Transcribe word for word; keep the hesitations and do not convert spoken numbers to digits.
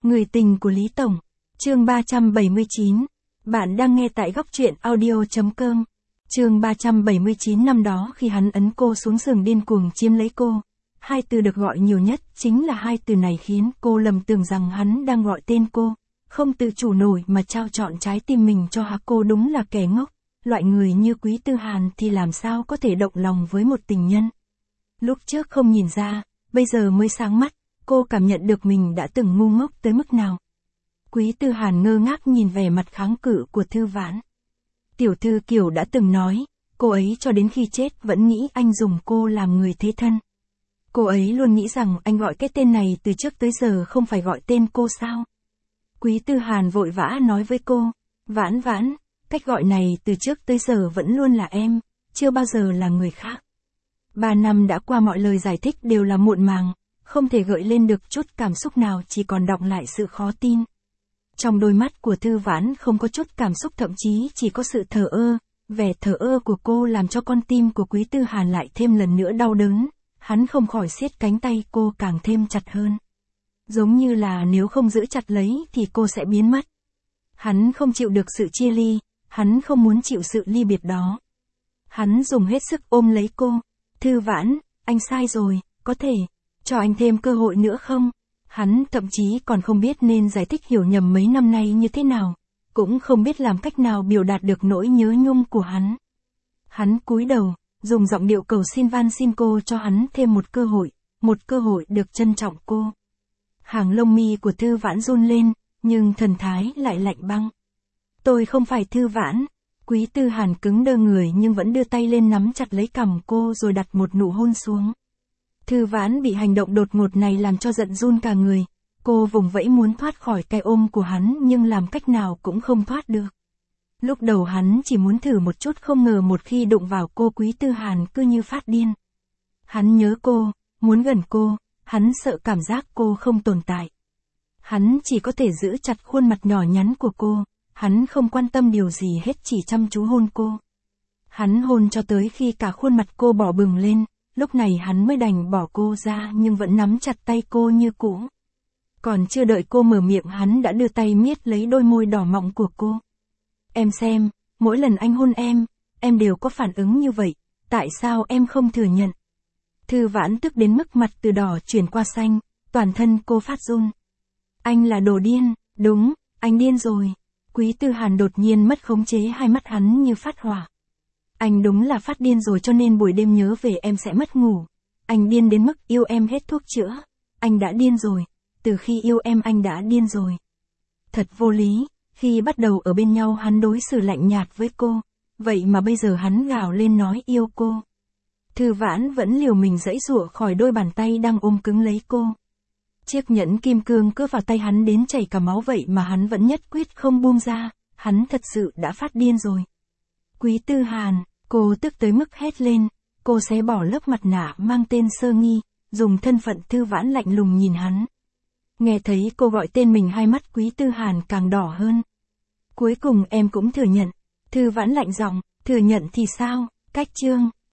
Người tình của Lý Tổng. Chương ba trăm bảy mươi chín. Bạn đang nghe tại góc truyện audio chấm com. Chương ba trăm bảy mươi chín. Năm đó khi hắn ấn cô xuống giường điên cuồng chiếm lấy cô, hai từ được gọi nhiều nhất chính là hai từ này khiến cô lầm tưởng rằng hắn đang gọi tên cô, không tự chủ nổi mà trao trọn trái tim mình cho hắn. Cô đúng là kẻ ngốc, loại người như Quý Tư Hàn thì làm sao có thể động lòng với một tình nhân. Lúc trước không nhìn ra, bây giờ mới sáng mắt, cô cảm nhận được mình đã từng ngu ngốc tới mức nào. Quý Tư Hàn ngơ ngác nhìn vẻ mặt kháng cự của Thư Vãn. Tiểu thư Kiều đã từng nói, cô ấy cho đến khi chết vẫn nghĩ anh dùng cô làm người thế thân. Cô ấy luôn nghĩ rằng anh gọi cái tên này từ trước tới giờ không phải gọi tên cô sao. Quý Tư Hàn vội vã nói với cô, Vãn Vãn, cách gọi này từ trước tới giờ vẫn luôn là em, chưa bao giờ là người khác. Ba năm đã qua, mọi lời giải thích đều là muộn màng, không thể gợi lên được chút cảm xúc nào, chỉ còn đọng lại sự khó tin. Trong đôi mắt của Thư Vãn không có chút cảm xúc, thậm chí chỉ có sự thờ ơ. Vẻ thờ ơ của cô làm cho con tim của Quý Tư Hàn lại thêm lần nữa đau đớn, hắn không khỏi siết cánh tay cô càng thêm chặt hơn. Giống như là nếu không giữ chặt lấy thì cô sẽ biến mất. Hắn không chịu được sự chia ly, hắn không muốn chịu sự ly biệt đó. Hắn dùng hết sức ôm lấy cô. Thư Vãn, anh sai rồi, có thể cho anh thêm cơ hội nữa không? Hắn thậm chí còn không biết nên giải thích hiểu nhầm mấy năm nay như thế nào, cũng không biết làm cách nào biểu đạt được nỗi nhớ nhung của hắn. Hắn cúi đầu, dùng giọng điệu cầu xin van xin cô cho hắn thêm một cơ hội, một cơ hội được trân trọng cô. Hàng lông mi của Thư Vãn run lên, nhưng thần thái lại lạnh băng. Tôi không phải Thư Vãn. Quý Tư Hàn cứng đơ người nhưng vẫn đưa tay lên nắm chặt lấy cằm cô rồi đặt một nụ hôn xuống. Thư Vãn bị hành động đột ngột này làm cho giận run cả người. Cô vùng vẫy muốn thoát khỏi cái ôm của hắn nhưng làm cách nào cũng không thoát được. Lúc đầu hắn chỉ muốn thử một chút, không ngờ một khi đụng vào cô, Quý Tư Hàn cứ như phát điên. Hắn nhớ cô, muốn gần cô, hắn sợ cảm giác cô không tồn tại. Hắn chỉ có thể giữ chặt khuôn mặt nhỏ nhắn của cô, hắn không quan tâm điều gì hết, chỉ chăm chú hôn cô. Hắn hôn cho tới khi cả khuôn mặt cô đỏ bừng lên, lúc này hắn mới đành bỏ cô ra nhưng vẫn nắm chặt tay cô như cũ. Còn chưa đợi cô mở miệng hắn đã đưa tay miết lấy đôi môi đỏ mọng của cô. Em xem, mỗi lần anh hôn em, em đều có phản ứng như vậy, tại sao em không thừa nhận? Thư Vãn tức đến mức mặt từ đỏ chuyển qua xanh, toàn thân cô phát run. Anh là đồ điên, đúng, anh điên rồi. Quý Tư Hàn đột nhiên mất khống chế, hai mắt hắn như phát hỏa. Anh đúng là phát điên rồi, cho nên buổi đêm nhớ về em sẽ mất ngủ. Anh điên đến mức yêu em hết thuốc chữa. Anh đã điên rồi, từ khi yêu em anh đã điên rồi. Thật vô lý, khi bắt đầu ở bên nhau hắn đối xử lạnh nhạt với cô, vậy mà bây giờ hắn gào lên nói yêu cô. Thư Vãn vẫn liều mình giãy giụa khỏi đôi bàn tay đang ôm cứng lấy cô. Chiếc nhẫn kim cương cứ vào tay hắn đến chảy cả máu, vậy mà hắn vẫn nhất quyết không buông ra, hắn thật sự đã phát điên rồi. Quý Tư Hàn, cô tức tới mức hét lên, cô xé bỏ lớp mặt nạ mang tên Sơ Nghi, dùng thân phận Thư Vãn lạnh lùng nhìn hắn. Nghe thấy cô gọi tên mình, hai mắt Quý Tư Hàn càng đỏ hơn. Cuối cùng em cũng thừa nhận. Thư Vãn lạnh giọng, thừa nhận thì sao? Cách chương